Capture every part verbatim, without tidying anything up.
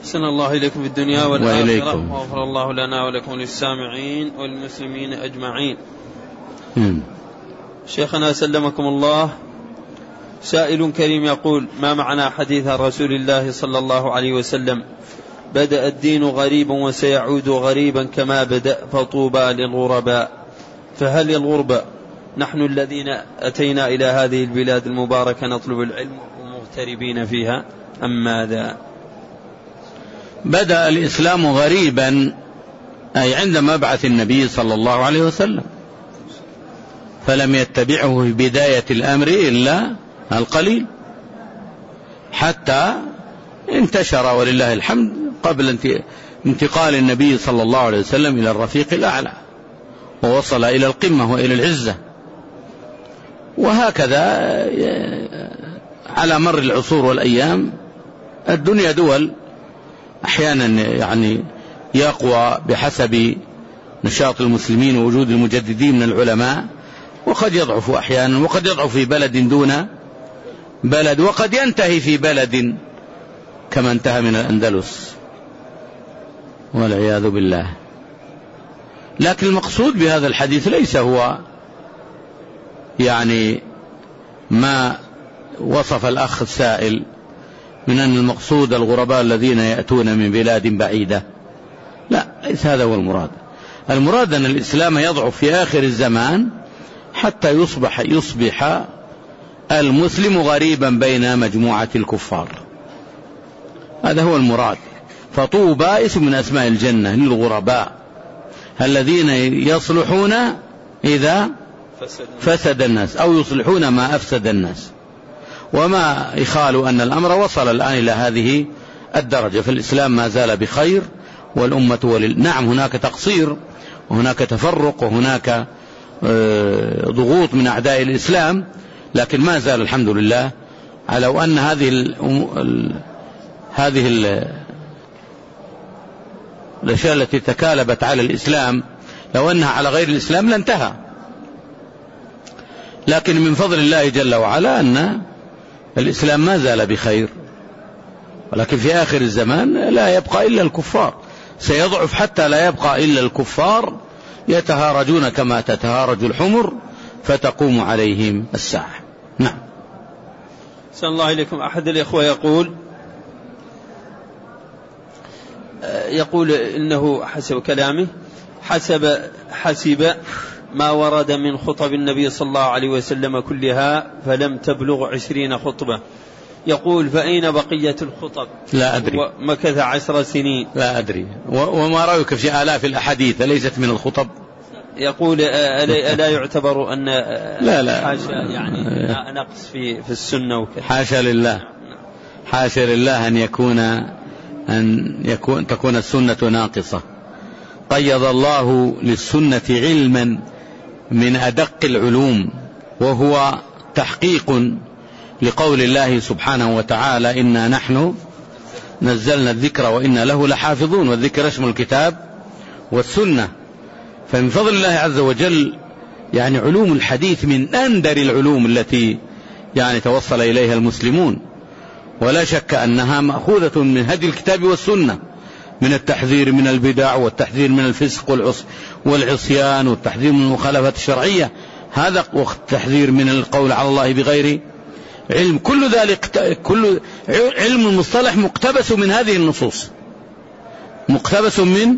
أحسن الله إليكم في الدنيا والآخرة، وإليكم. وغفر الله لنا ولكم للسامعين والمسلمين أجمعين. مم. شيخنا سلمكم الله، سائل كريم يقول: ما معنى حديث رسول الله صلى الله عليه وسلم: بدأ الدين غريبا وسيعود غريبا كما بدأ فطوبى للغرباء؟ فهل الغرباء نحن الذين أتينا إلى هذه البلاد المباركة نطلب العلم ومغتربين فيها أم ماذا؟ بدأ الإسلام غريبا أي عند مبعث النبي صلى الله عليه وسلم، فلم يتبعه في بداية الأمر إلا القليل حتى انتشر ولله الحمد قبل انتقال النبي صلى الله عليه وسلم إلى الرفيق الأعلى ووصل إلى القمة وإلى العزة. وهكذا على مر العصور والأيام الدنيا دول، أحيانا يعني يقوى بحسب نشاط المسلمين ووجود المجددين من العلماء، وقد يضعف أحيانا، وقد يضعف في بلد دون بلد، وقد ينتهي في بلد كما انتهى من الأندلس والعياذ بالله. لكن المقصود بهذا الحديث ليس هو يعني ما وصف الأخ السائل من أن المقصود الغرباء الذين يأتون من بلاد بعيدة، لا، ليس هذا هو المراد. المراد أن الإسلام يضعف في آخر الزمان حتى يصبح يصبح المسلم غريبا بين مجموعة الكفار، هذا هو المراد. فطوبى اسم من أسماء الجنة للغرباء الذين يصلحون إذا فسد الناس أو يصلحون ما أفسد الناس. وما يخال أن الأمر وصل الآن إلى هذه الدرجة، فالإسلام ما زال بخير والأمة ولل... نعم هناك تقصير وهناك تفرق وهناك ضغوط من أعداء الإسلام، لكن ما زال الحمد لله على أن هذه ال... ال... هذه ال... الأشياء التي تكالبت على الإسلام لو أنها على غير الإسلام لانتهى. لكن من فضل الله جل وعلا أن الإسلام ما زال بخير، ولكن في آخر الزمان لا يبقى إلا الكفار، سيضعف حتى لا يبقى إلا الكفار يتهارجون كما تتهارج الحمر فتقوم عليهم الساعة. نعم. أحسن الله إليكم. أحد الإخوة يقول يقول إنه حسب كلامه حسب حسب ما ورد من خطب النبي صلى الله عليه وسلم كلها فلم تبلغ عشرين خطبة. يقول: فأين بقية الخطب؟ لا أدري، ومكث عشر سنين. لا أدري. وما رأيك في آلاف الأحاديث ليست من الخطب؟ يقول: ألا يعتبر أن لا لا حاشا يعني نقص في في السنة وكذا؟ حاشا لله، حاشا لله أن يكون أن يكون تكون السنة ناقصة. قيض الله للسنة علما من أدق العلوم، وهو تحقيق لقول الله سبحانه وتعالى: إنا نحن نزلنا الذكر وإنا له لحافظون، والذكر اسم الكتاب والسنة. فمن فضل الله عز وجل يعني علوم الحديث من أندر العلوم التي يعني توصل إليها المسلمون، ولا شك أنها مأخوذة من هدي الكتاب والسنة، من التحذير من البدع والتحذير من الفسق والعصيان والتحذير من المخالفات الشرعية، هذا والتحذير من القول على الله بغير علم. كل ذلك كل علم المصطلح مقتبس من هذه النصوص، مقتبس من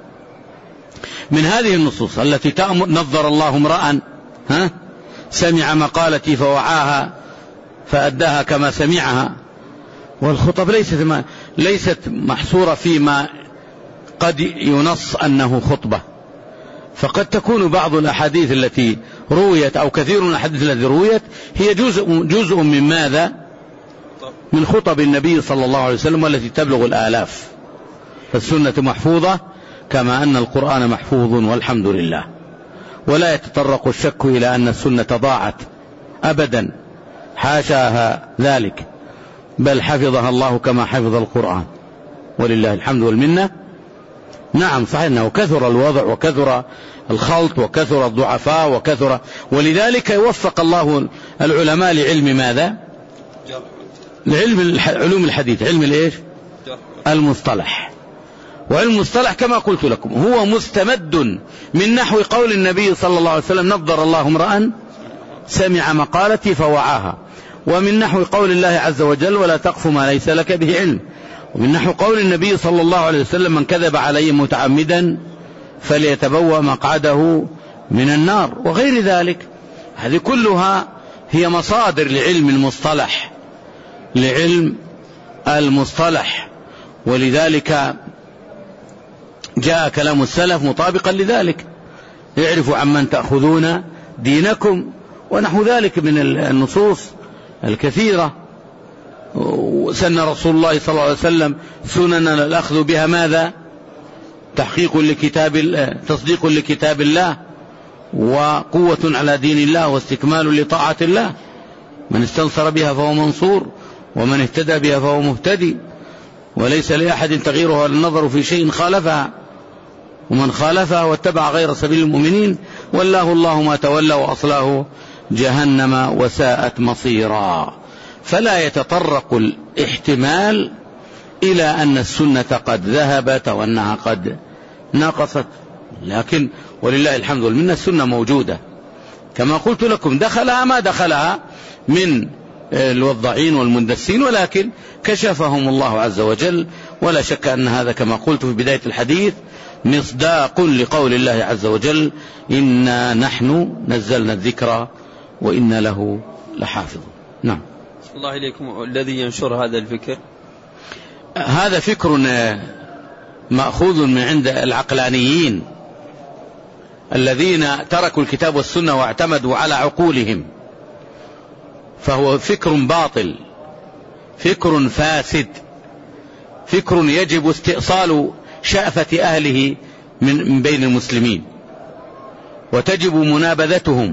من هذه النصوص التي تأمر: نظر الله امرأ ها سمع مقالتي فوعاها فأداها كما سمعها. والخطب ليست ليست محصورة فيما قد ينص أنه خطبة، فقد تكون بعض الأحاديث التي رويت أو كثير من الأحاديث التي رويت هي جزء جزء من ماذا؟ من خطب النبي صلى الله عليه وسلم والتي تبلغ الآلاف. فالسنة محفوظة كما أن القرآن محفوظ والحمد لله، ولا يتطرق الشك إلى أن السنة ضاعت أبدا، حاشاها ذلك، بل حفظها الله كما حفظ القرآن ولله الحمد والمنة. نعم صحيح أنه كثر الوضع وكثر الخلط وكثر الضعفاء وكثر، ولذلك يوفق الله العلماء لعلم ماذا؟ لعلم علوم الحديث، علم الإيش؟ المصطلح. وعلم المصطلح كما قلت لكم هو مستمد من نحو قول النبي صلى الله عليه وسلم: نضر الله امرأ سمع مقالتي فوعاها. ومن نحو قول الله عز وجل: ولا تقف ما ليس لك به علم. ومن نحو قول النبي صلى الله عليه وسلم: من كذب علي متعمدا فليتبوأ مقعده من النار، وغير ذلك. هذه كلها هي مصادر لعلم المصطلح لعلم المصطلح ولذلك جاء كلام السلف مطابقا لذلك: اعرفوا عمن تأخذون دينكم، ونحو ذلك من النصوص الكثيرة. سن رسول الله صلى الله عليه وسلم سننا الأخذ بها ماذا؟ تحقيق لكتاب تصديق لكتاب الله، وقوة على دين الله، واستكمال لطاعة الله. من استنصر بها فهو منصور، ومن اهتدى بها فهو مهتدي، وليس لأحد تغييرها النظر في شيء خالفها، ومن خالفها واتبع غير سبيل المؤمنين والله الله ما تولى وأصلاه جهنم وساءت مصيرا. فلا يتطرق الاحتمال إلى أن السنة قد ذهبت وأنها قد نقصت، لكن ولله الحمد والمنة السنة موجودة كما قلت لكم، دخلها ما دخلها من الوضعين والمندسين، ولكن كشفهم الله عز وجل. ولا شك أن هذا كما قلت في بداية الحديث مصداق لقول الله عز وجل: إنا نحن نزلنا الذكر وإنا له لحافظ. نعم. الله إليكم. الذي ينشر هذا الفكر هذا فكر مأخوذ من عند العقلانيين الذين تركوا الكتاب والسنة واعتمدوا على عقولهم، فهو فكر باطل، فكر فاسد، فكر يجب استئصال شأفة أهله من بين المسلمين، وتجب منابذتهم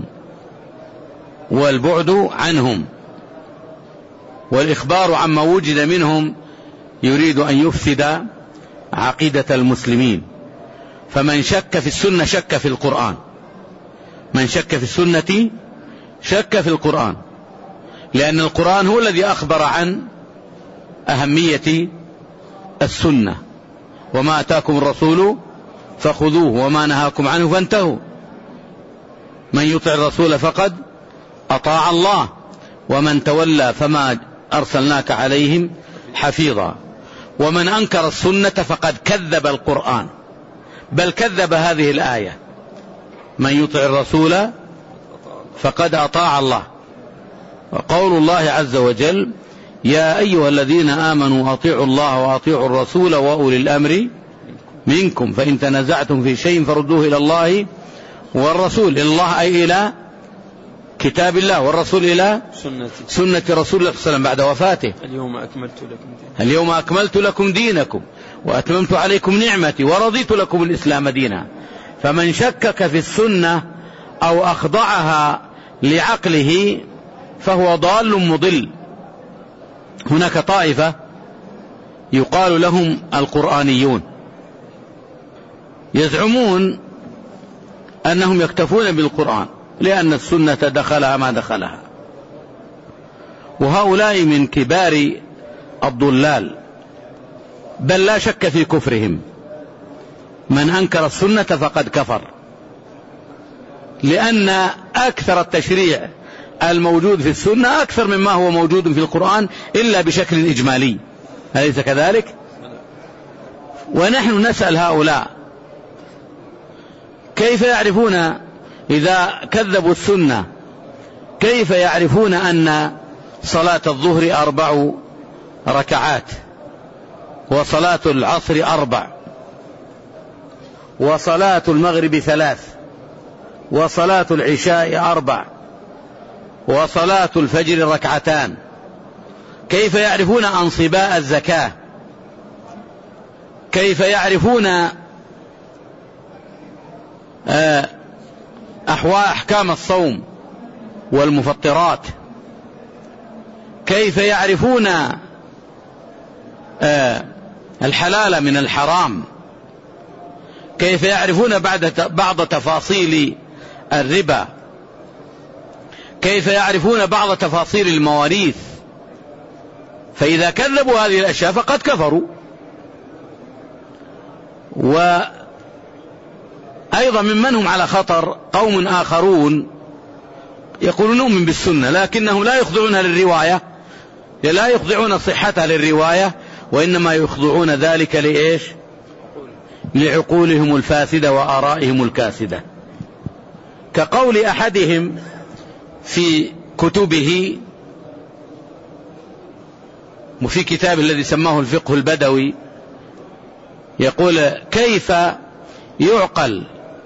والبعد عنهم، والإخبار عما وجد منهم يريد أن يفسد عقيدة المسلمين. فمن شك في السنة شك في القرآن، من شك في السنة شك في القرآن، لأن القرآن هو الذي أخبر عن أهمية السنة: وما أتاكم الرسول فخذوه وما نهاكم عنه فانتهوا. من يطع الرسول فقد أطاع الله، ومن تولى فما أرسلناك عليهم حفيظا. ومن أنكر السنة فقد كذب القرآن، بل كذب هذه الآية: من يطع الرسول فقد أطاع الله. وقول الله عز وجل: يا أيها الذين آمنوا أطيعوا الله وأطيعوا الرسول وأولي الأمر منكم فإن تنازعتم في شيء فردوه إلى الله والرسول. إلى الله أي إلى كتاب الله، والرسول إلى سنة, سنة رسول الله صلى الله عليه وسلم بعد وفاته. اليوم أكملت لكم دينكم اليوم أكملت لكم دينكم وأتممت عليكم نعمتي ورضيت لكم الإسلام دينا. فمن شكك في السنة أو أخضعها لعقله فهو ضال مضل. هناك طائفة يقال لهم القرآنيون، يزعمون أنهم يكتفون بالقرآن لأن السنة دخلها ما دخلها، وهؤلاء من كبار الضلال، بل لا شك في كفرهم. من أنكر السنة فقد كفر، لأن أكثر التشريع الموجود في السنة أكثر مما هو موجود في القرآن إلا بشكل إجمالي، أليس كذلك؟ ونحن نسأل هؤلاء كيف يعرفون إذا كذبوا السنة، كيف يعرفون أن صلاة الظهر أربع ركعات، وصلاة العصر أربع، وصلاة المغرب ثلاث، وصلاة العشاء أربع، وصلاة الفجر ركعتان؟ كيف يعرفون أنصباء الزكاة؟ كيف يعرفون أحكام الصوم والمفطرات؟ كيف يعرفون الحلال من الحرام؟ كيف يعرفون بعض تفاصيل الربا؟ كيف يعرفون بعض تفاصيل المواريث؟ فإذا كذبوا هذه الأشياء فقد كفروا، وأيضا ممن هم على خطر قوم آخرون يقولون نؤمن بالسنة لكنهم لا يخضعونها للرواية، لا يخضعون صحتها للرواية، وإنما يخضعون ذلك لإيش؟ لعقولهم الفاسدة وآرائهم الكاسدة. كقول أحدهم في كتبه وفي كتاب الذي سماه الفقه البدوي، يقول: كيف يعقل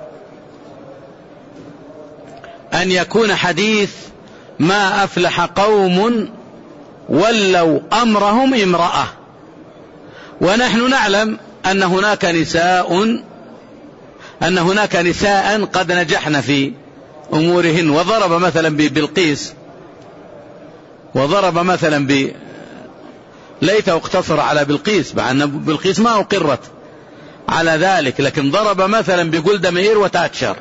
أن يكون حديث ما أفلح قوم ولوا أمرهم امرأة، ونحن نعلم أن هناك نساء أن هناك نساء قد نجحن في أمورهن. وضرب مثلا ببلقيس، وضرب مثلا ب ليته اقتصر على بلقيس، مع أن بلقيس ما أقرت على ذلك، لكن ضرب مثلا بجولدا مائير وتاتشر،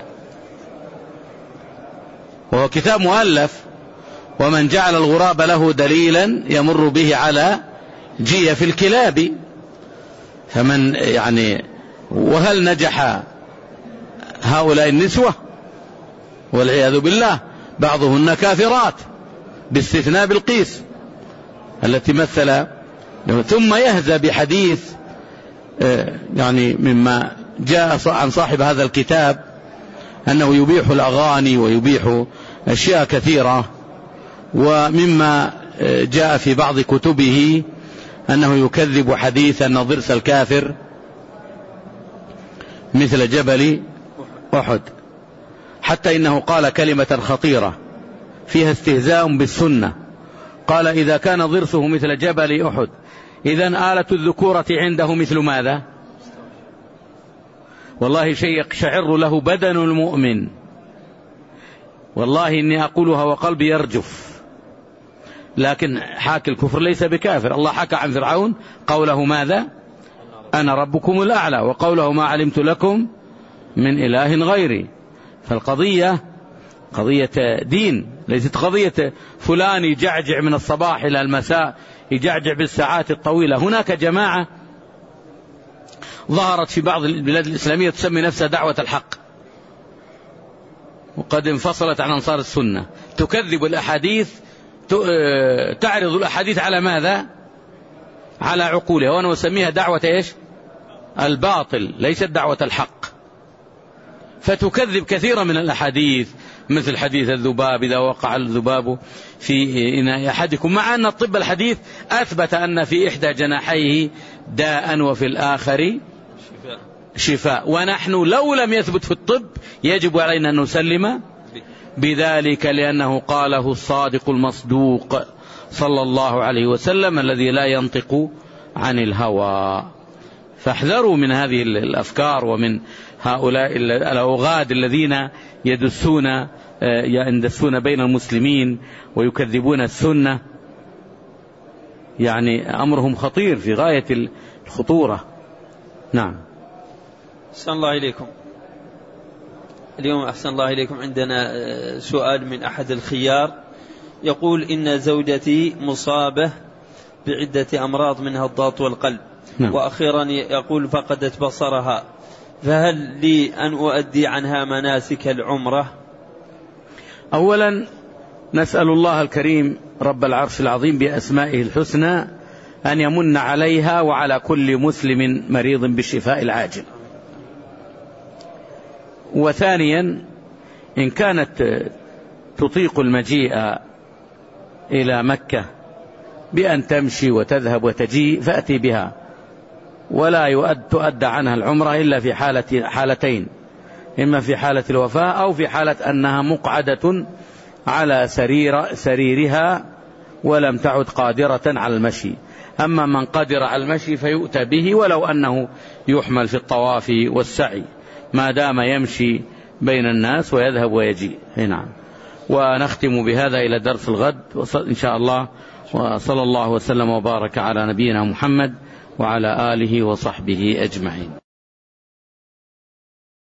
وهو كتاب مؤلف: ومن جعل الغراب له دليلا يمر به على جيف الكلاب. فمن يعني وهل نجح هؤلاء النسوة؟ والعياذ بالله، بعضهن كافرات باستثناء بلقيس التي مثل. ثم يهزى بحديث يعني مما جاء عن صاحب هذا الكتاب أنه يبيح الأغاني ويبيح أشياء كثيرة، ومما جاء في بعض كتبه أنه يكذب حديث أن ضرس الكافر مثل جبل أحد، حتى إنه قال كلمة خطيرة فيها استهزاء بالسنة. قال: إذا كان ضرسه مثل جبل أحد إذن آلة الذكورة عنده مثل ماذا؟ والله شيء يقشعر له بدن المؤمن، والله إني أقولها وقلبي يرجف. لكن حاكي الكفر ليس بكافر. الله حكى عن فرعون قوله ماذا؟ أنا ربكم الأعلى، وقوله ما علمت لكم من إله غيري. فالقضية قضية دين، ليست قضية فلان يجعجع من الصباح إلى المساء، يجعجع بالساعات الطويلة. هناك جماعة ظهرت في بعض البلاد الإسلامية تسمي نفسها دعوة الحق، وقد انفصلت عن أنصار السنة، تكذب الأحاديث، تعرض الأحاديث على ماذا؟ على عقولها. وأنا أسميها دعوة إيش؟ الباطل، ليست دعوة الحق. فتكذب كثيرا من الأحاديث، مثل حديث الذباب: إذا وقع الذباب في إناء أحدكم، مع أن الطب الحديث أثبت أن في إحدى جناحيه داء وفي الآخر شفاء. ونحن لو لم يثبت في الطب يجب علينا أن نسلم بذلك، لأنه قاله الصادق المصدوق صلى الله عليه وسلم الذي لا ينطق عن الهوى. فاحذروا من هذه الأفكار ومن هؤلاء الأوغاد الذين يدسون يندسون بين المسلمين ويكذبون السنة. يعني أمرهم خطير في غاية الخطورة. نعم. أحسن الله إليكم. اليوم أحسن الله إليكم عندنا سؤال من أحد الخيار، يقول: إن زوجتي مصابة بعدة أمراض منها الضغط والقلب. نعم. وأخيرا يقول فقدت بصرها، فهل لي أن أؤدي عنها مناسك العمرة؟ أولا نسأل الله الكريم رب العرش العظيم بأسمائه الحسنى أن يمن عليها وعلى كل مسلم مريض بالشفاء العاجل. وثانيا، إن كانت تطيق المجيء إلى مكة بأن تمشي وتذهب وتجي فأتي بها، ولا يؤد تؤدى عنها العمرة إلا في حالة حالتين: إما في حالة الوفاة أو في حالة أنها مقعدة على سرير سريرها ولم تعد قادرة على المشي. أما من قدر على المشي فيؤتى به ولو أنه يحمل في الطواف والسعي، ما دام يمشي بين الناس ويذهب ويجي. نعم. ونختم بهذا إلى درس الغد إن شاء الله، وصلى الله وسلم وبارك على نبينا محمد وعلى آله وصحبه أجمعين.